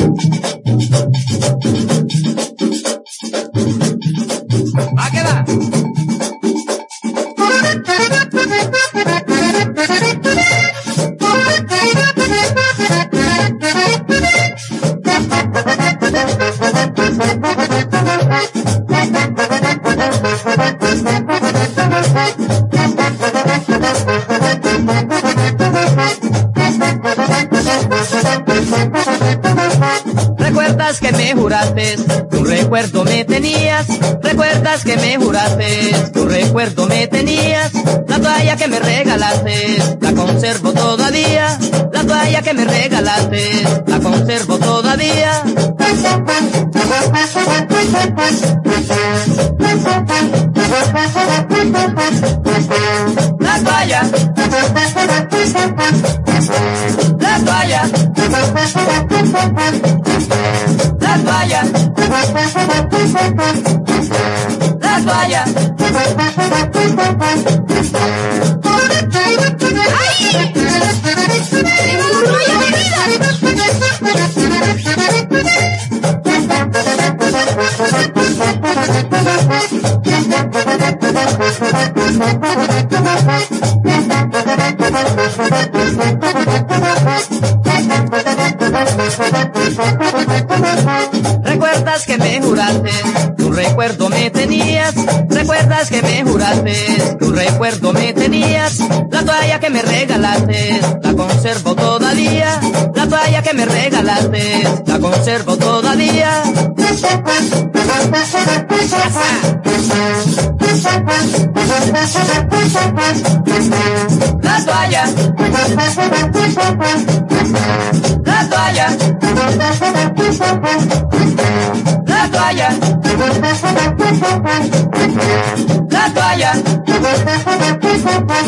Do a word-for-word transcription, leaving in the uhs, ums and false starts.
Va que va. Recuerdas que me juraste, un recuerdo me tenías. Recuerdas que me juraste, un recuerdo me tenías. La toalla que me regalaste, la conservo todavía. La toalla que me regalaste, la conservo todavía. La toalla, la toalla, la toalla, la toalla. ¡Ay! ¡Tengo un rollo de vida! Recuerdas que me juraste, tu recuerdo me tenías. Recuerdas que me juraste, tu recuerdo me tenías. La toalla que me regalaste, la conservo todavía. La toalla que me regalaste, la conservo todavía. La toalla, la toalla, la toalla, la toalla.